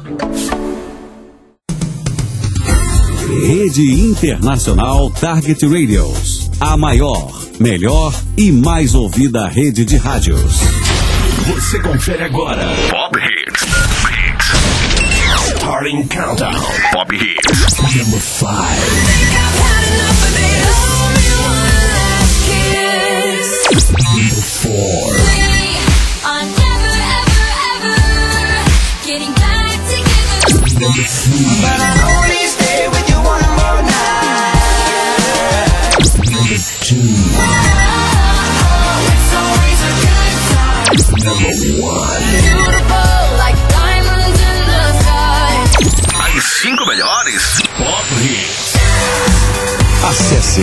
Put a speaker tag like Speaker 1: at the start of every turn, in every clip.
Speaker 1: Rede Internacional Target Radios. A maior, melhor e mais ouvida rede de rádios.
Speaker 2: Você confere agora. Pop Hits. Starting Countdown. Pop Hits. Number 5. Number 4. Number 3. But I'll only stay with you one more night. Number 2. It's always a good time. Number 1. Beautiful like diamonds in the sky. As 5 melhores Pop Hits.
Speaker 1: Acesse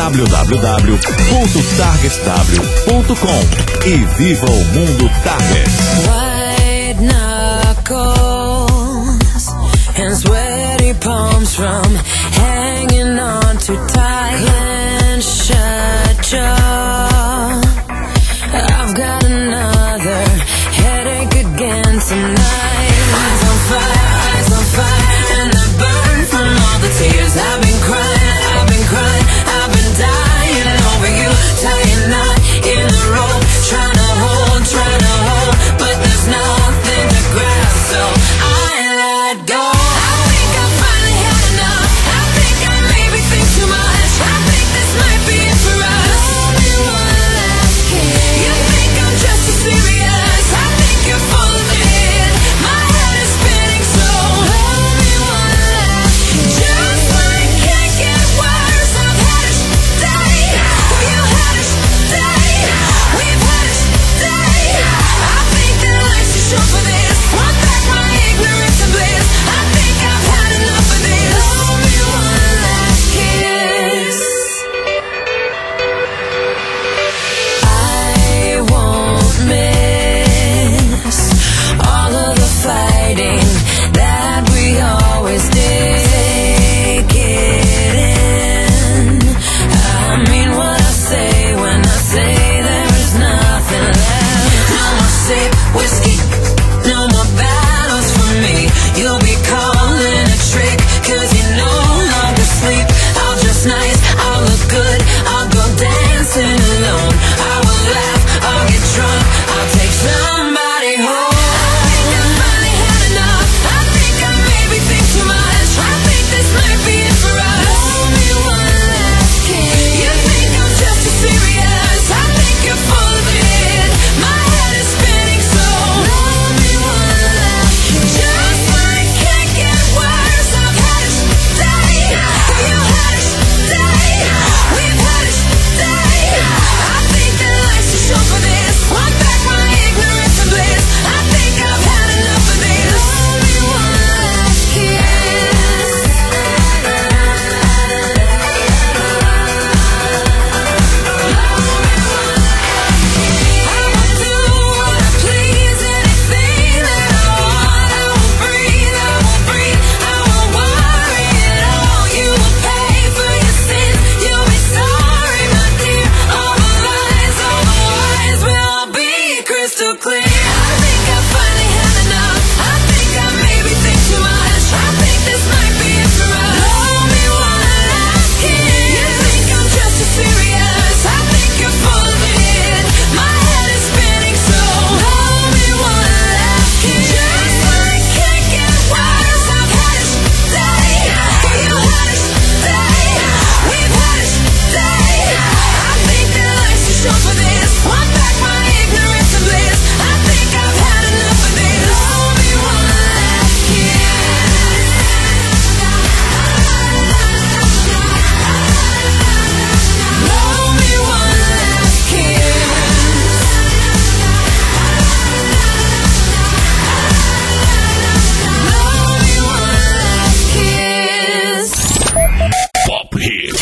Speaker 1: www.targetw.com e viva o mundo Target.
Speaker 3: White knuckles and sweaty palms from hanging on too tight. Clenched shut jaw. I've got another headache again tonight. Eyes on fire, and I burn from all the tears I've been crying, I've been dying over you, tying knot in the rope, trying to hold, but there's nothing to grab, so I let go. I think I finally had enough. I think I maybe think too much. I think this might be it for us. Only one last kiss. You think I'm just as serious? I think you're full of it. My head is spinning, so only one last kiss. Just when it can't get worse, I've had it today. You had it today. We've had it today. I think that life's too short for this. Want back my ignorance and bliss. I think I've had enough of this. Only one last kiss. I won't miss all of the fighting that we always did. Take it in. I mean what I say when I say there is nothing left. No more sip whiskey, no more battles for me. You'll be calling a trick, 'cause you no longer sleep. I'll dress nice, I'll look good, I'll go dancing alone. I will laugh, I'll get drunk, I'll take somebody home. I think I finally had enough. I think I maybe think too much. I think this might be it for us. Only one last kiss. You think I'm just as serious? I think you're full of it. My head is spinning, so only one last kiss. Just when it can't get worse, I've had it today. You had it today. We've had it today. I think that life's too short for this. Want back my ignorance and bliss. I think I've had enough of this. Only one last kiss. I will do what I please, anything that I want. I will breathe, I won't worry at all. You will pay for your sins, you'll be sorry, my dear. All the lies, all the lies will all be crystal clear. I think I finally had enough. I think I maybe think too much. I think this might be it for us. Only one last kiss. You think I'm just as serious? I think you're full of it. My head is spinning, so only one last kiss. Just when it can't get worse, I've had it today. You had it today. We've had it today. I think that life's too short for this. Want back my ignorance and bliss. I think I've had enough of this. Only one last kiss. Only one last kiss.
Speaker 2: Pop Hits.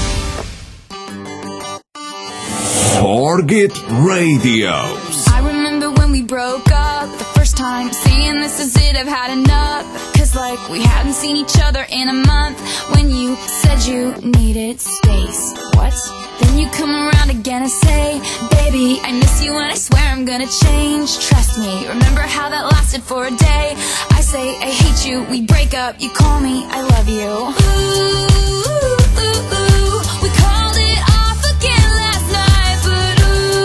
Speaker 2: Target Radio.
Speaker 4: I remember when we broke up the first time, saying this is it, I've had enough. 'Cause like we hadn't seen each other in a month. When you said you needed space. What? Then you come around again and say, baby, I miss you and I swear I'm gonna change. Trust me, remember how that lasted for a day. I say I hate you, we break up, you call me, I love you. Ooh, we called it off again last night, but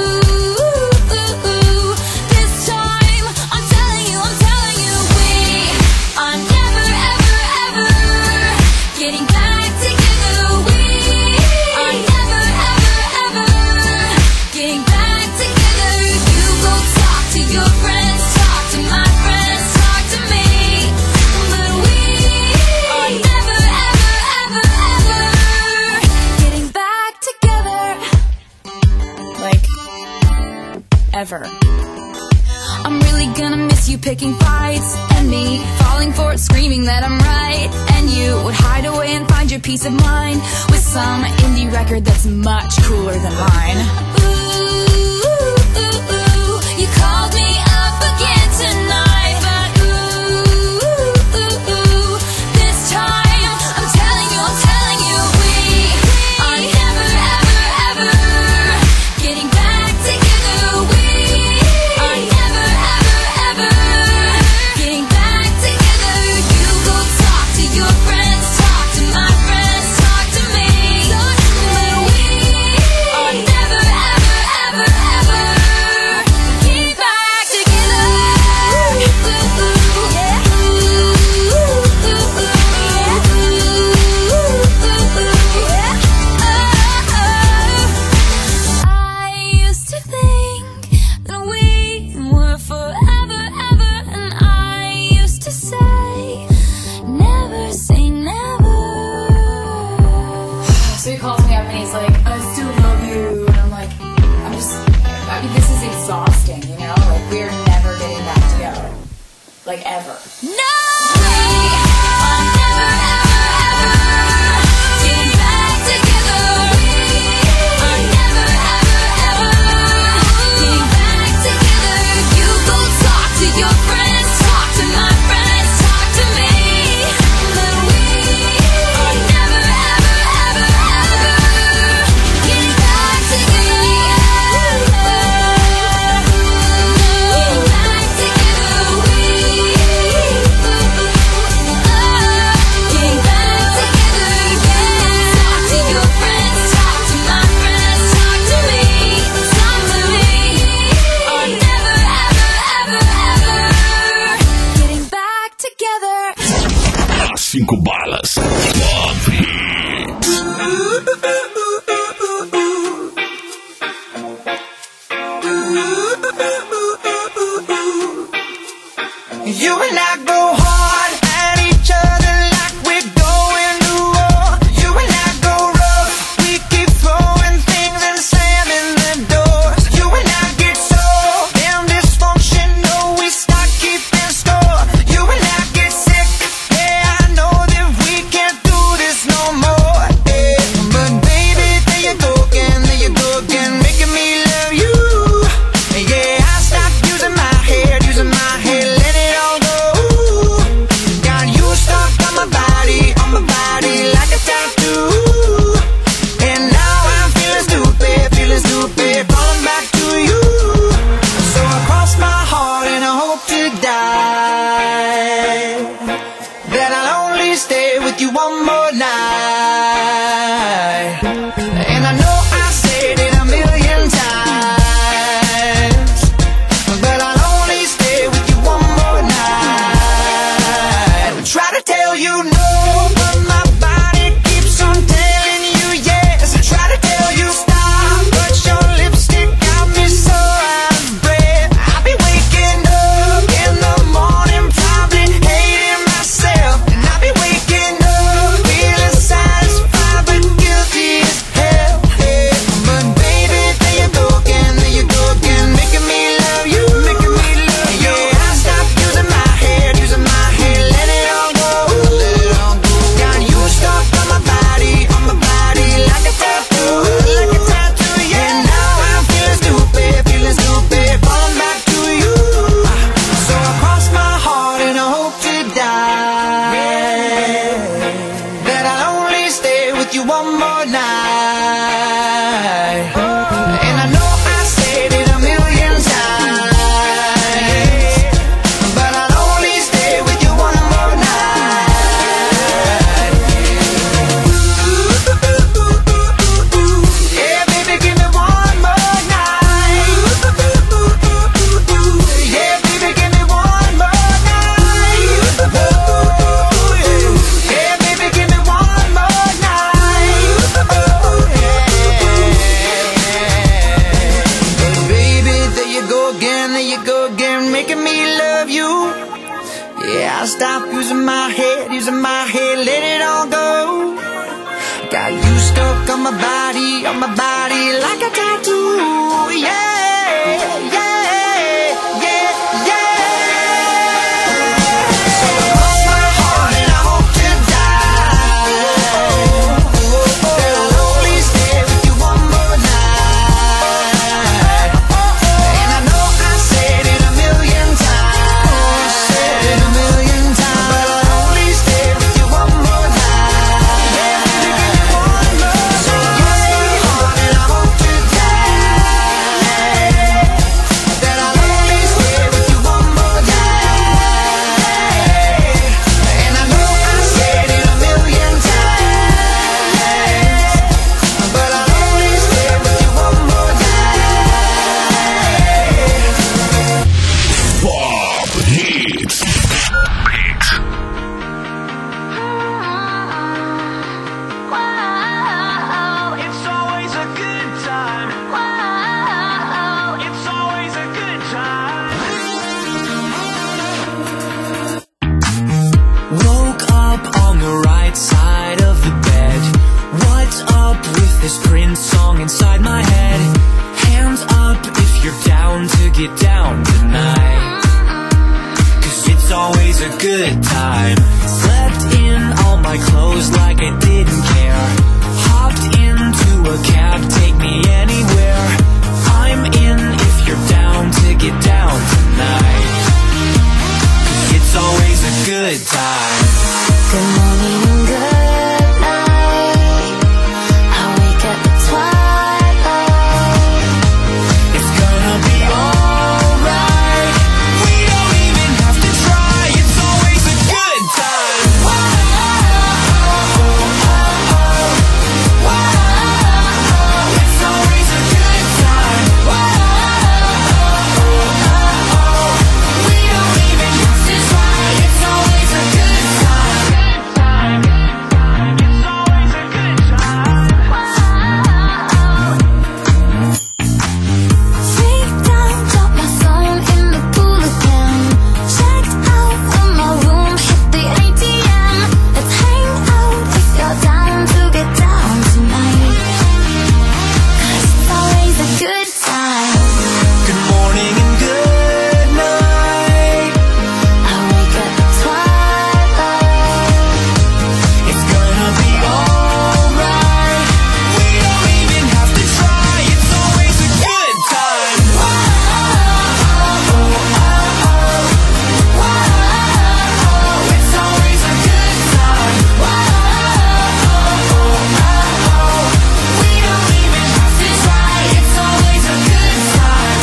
Speaker 4: ooh, this time I'm telling you, we are never, ever, ever getting back together. We are never, ever, ever getting back together. You go talk to your friends, talk to my friends, talk to me, but we are never, ever, ever, ever getting back together. Like, ever. I'm really gonna miss you picking fights, and me falling for it, screaming that I'm right, and you would hide away and find your peace of mind with some indie record that's much cooler than mine. Ooh, you called me up again tonight, but ooh, this time I'm telling you, we are never, ever, ever getting back together. We are never, ever, ever getting back together. You go talk to your friends, talk to my friends, talk to me, but we are never, ever, ever, ever getting back together. I used to think that we were forever, ever, and I used to say, never say never. So he calls me up and he's like, I still love you, and I'm like, I mean, this is exhausting, you know? Like, we're never getting back together. Like, ever. No! We are never, ever, ever getting back together. We are never, ever, ever getting back together. You go talk to your friends, talk to my friends, talk to me, but we are never, ever, ever, ever getting back together. Getting back together. We getting back together. Talk to your friends, talk to my friends, talk to me, talk to me. Are never, ever, ever, ever getting back together.
Speaker 5: Cinco balas. Love
Speaker 6: You and I go hard at each other like we're going to war. You and I go rough, we keep throwing things and slamming the doors. You and I get so damn dysfunctional, we start keeping score. You and I get sick, yeah, I know that we can't do this no more. Yeah. But baby, there you go again, making me love you. Yeah, I stopped using my head, let it all go. Yeah, I stopped using my head, let it all go. Got you stuck on my body like a tattoo. Yeah, yeah, yeah, yeah. So cross my heart and I hope to die. That I'll only stay with you one more night. And I know I said it a million times, but I'll only stay with you one more night. Yeah, baby, give me one more. So cross my heart and I hope to die. That I'll only stay with you one more night. And I know I said it a million times, but I'll only stay with you one more night.
Speaker 5: Pop Hits.
Speaker 2: It's always a good time. It's always a good time.
Speaker 3: Woke up on the right side of the bed. What's up with this Prince song inside my head? Hands up if you're down to get down tonight. 'Cause it's always a good time. Slept in all my clothes like I didn't care. Hopped into a cab, take me anywhere. I'm in if you're down to get down tonight. 'Cause it's always a good time.
Speaker 4: Good morning and good night. I wake up at twilight.
Speaker 3: It's gonna be alright. We don't even have to try. It's always a good time. It's always a good time. We don't even have to try. It's always a good time.
Speaker 2: It's always a good time.
Speaker 4: Freaked out, dropped my phone in the pool again. Checked out of my room, hit the ATM. Let's hang out if you're down to get down tonight. 'Cause it's always a good time.
Speaker 3: Good morning and good night.
Speaker 4: I wake up at twilight.
Speaker 3: It's gonna be alright. We don't even have to try. It's always a good time. It's always a good time. We don't even have to try. It's always a good time.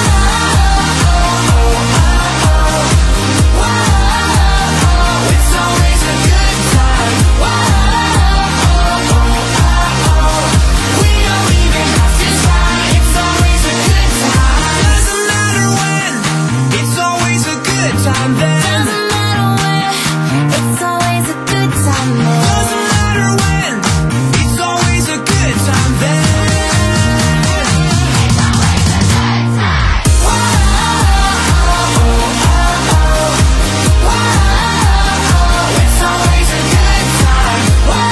Speaker 3: It's always a good time. We don't even have to try. It's always a good time. Doesn't matter when. It's always a good time then.
Speaker 4: Doesn't matter where, it's always a good time there.
Speaker 3: Doesn't matter when. It's always a good time then. It's always a good time.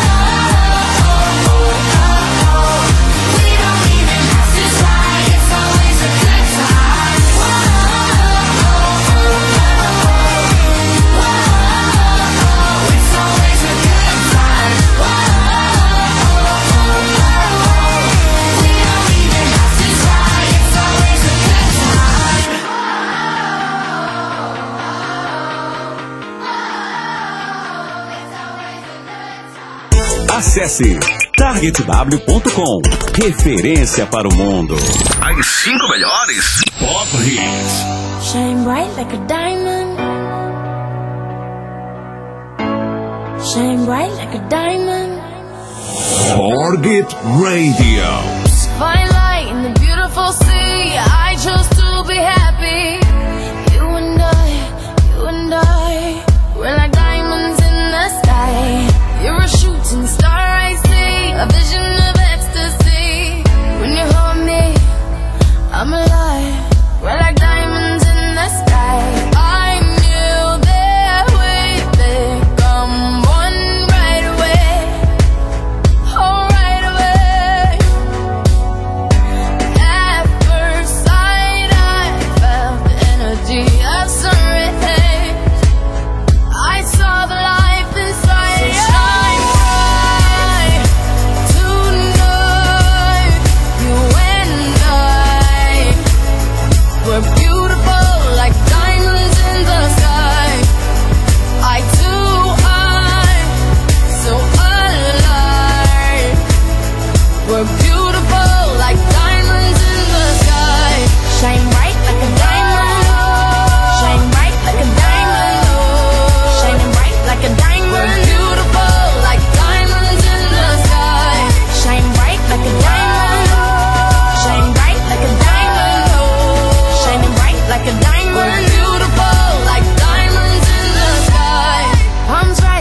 Speaker 3: We don't even have to try. It's always a good time. It's always a good time. We don't even have to try. It's always a good time.
Speaker 1: Acesse targetw.com. Referência para o mundo.
Speaker 5: As 5 melhores. Pop Hits.
Speaker 4: Shine bright like a diamond. Shine bright like a diamond.
Speaker 5: Target Radio.
Speaker 4: Fine light in the beautiful sea. I chose to be happy. You and I, we're like diamonds in the sky. You're a shooting star, I see. A vision of ecstasy. When you hold me, I'm alive. We're like diamonds in the sky. I knew there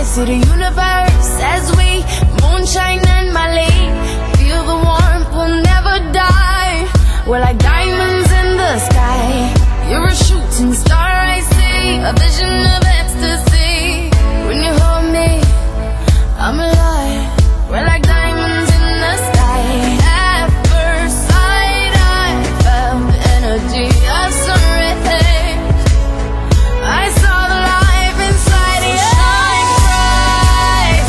Speaker 4: See the universe as we moonshine and Mali. Feel the warmth, we'll never die. We're like diamonds in the sky. You're a shooting star, I see. A vision of ecstasy. When you hold me, I'm alive. We're like diamonds in the sky. At first sight, I felt the energy of surrender. I saw the life inside you. Shine bright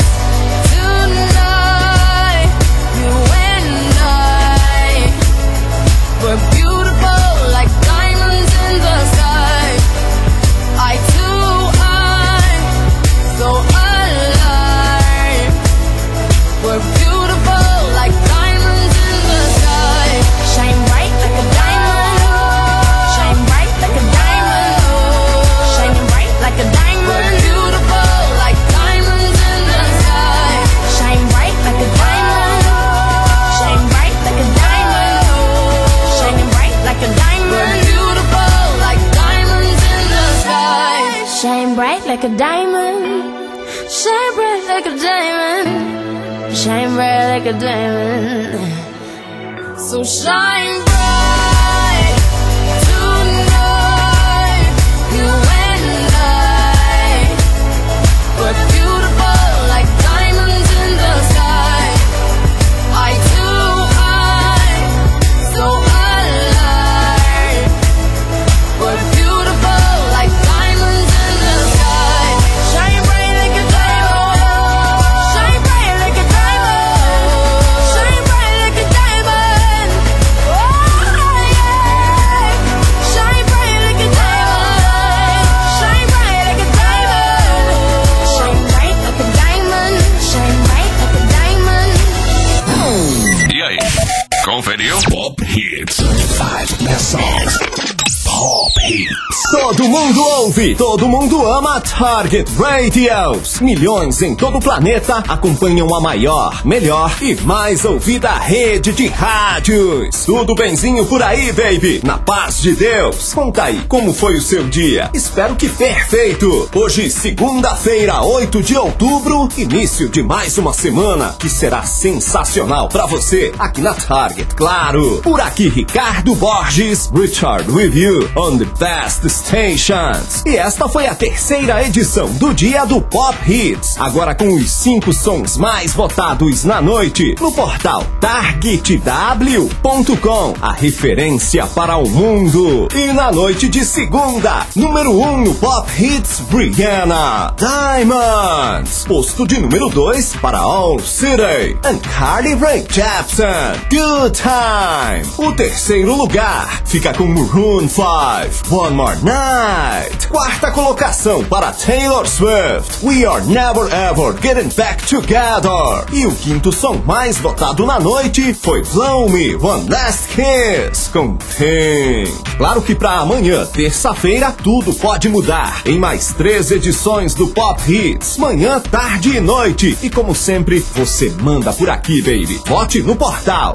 Speaker 4: tonight. You and I, we're beautiful like diamonds in the sky. I too, I'm so alive. We're beautiful like diamonds in the sky. Shine bright like a diamond. Shine bright like a diamond. Shining bright like a diamond. We're beautiful like diamonds in the sky. Shine bright like a diamond. Shine bright like a diamond. Shining bright like a diamond. We're beautiful like diamonds in the sky. Shine bright like a diamond. Shine bright like a diamond. Shine bright like a diamond. So shine bright tonight. You and I, we're beautiful like diamonds in the sky. I too, I'm so alive. We're beautiful like diamonds in the sky. Shine bright like a diamond. Shine bright like a diamond. Shine bright like a diamond. Oh yeah. Shine bright like a diamond. Shine bright like a diamond. Shine bright like a diamond. Shine bright like a diamond.
Speaker 5: E aí, conferiu? Pop Hits.
Speaker 7: 5 best songs. Pop Hits. Todo mundo ouve, todo mundo ama Target Radios. Milhões em todo o planeta acompanham a maior, melhor e mais ouvida rede de rádios. Tudo benzinho por aí, baby. Na paz de Deus. Conta aí, como foi o seu dia? Espero que perfeito. Hoje, segunda-feira, 8 de outubro, início de mais uma semana que será sensacional pra você aqui na Target, claro. Por aqui, Ricardo Borges, Richard with you on the best stations. E esta foi a terceira edição do Dia do Pop Hits. Agora com os 5 sons mais votados na noite no portal targetw.com, a referência para o mundo. E na noite de segunda, número 1 no Pop Hits, Brianna, Diamonds. Posto de número 2 para All City and Carly Rae Jepsen, Good Time. O terceiro lugar fica com Maroon 5, One More Night. Quarta colocação para Taylor Swift, We Are Never Ever Getting Back Together. E o quinto som mais votado na noite foi Blow Me One Last Kiss com Tim. Claro que para amanhã, terça-feira, tudo pode mudar. Em mais 3 edições do Pop Hits, manhã, tarde e noite. E como sempre, você manda por aqui, baby. Vote no portal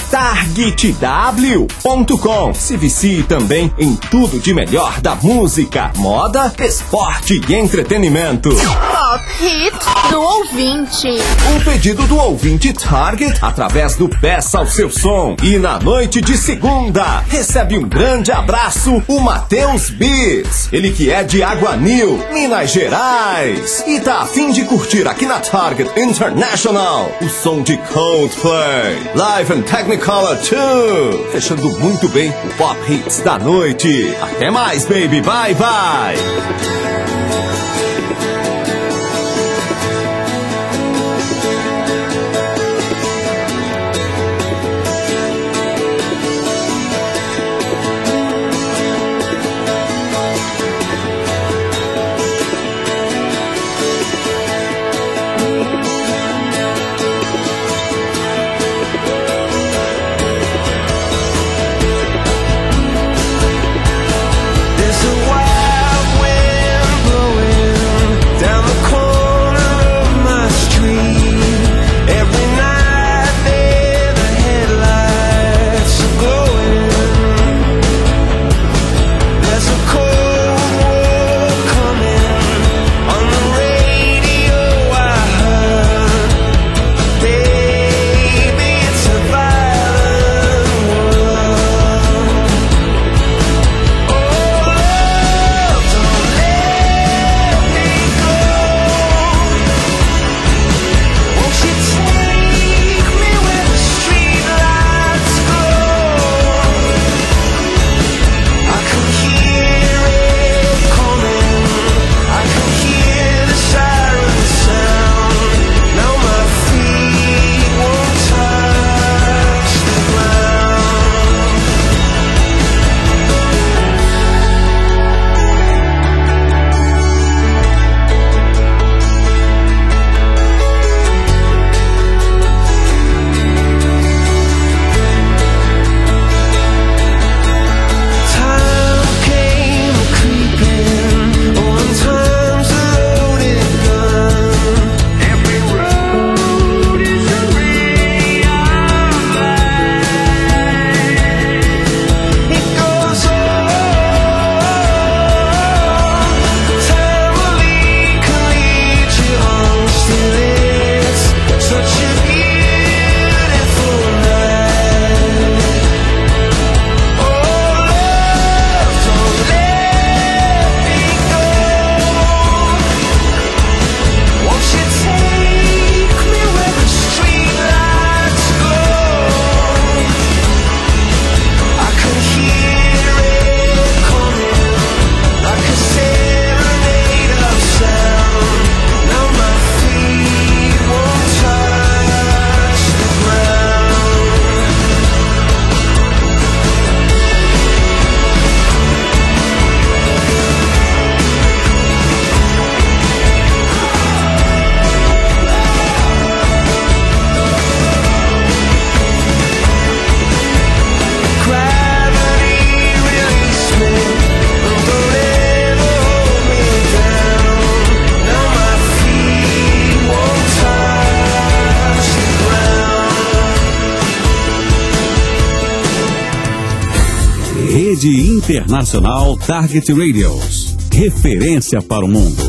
Speaker 7: targetw.com. Se vicie também em tudo de melhor da música, moda, esporte e entretenimento.
Speaker 8: Pop Hit do ouvinte.
Speaker 7: Um pedido do ouvinte Target através do Peça ao Seu Som. E na noite de segunda, recebe um grande abraço o Matheus Beats. Ele que é de Aguanil, Minas Gerais. E tá a fim de curtir aqui na Target International o som de Coldplay, Live and Technicolor 2. Fechando muito bem o Pop Hits da noite. Até mais, baby. Bye, bye.
Speaker 6: There's a wild wind
Speaker 1: Rede Internacional Target Radios. Referência para o mundo.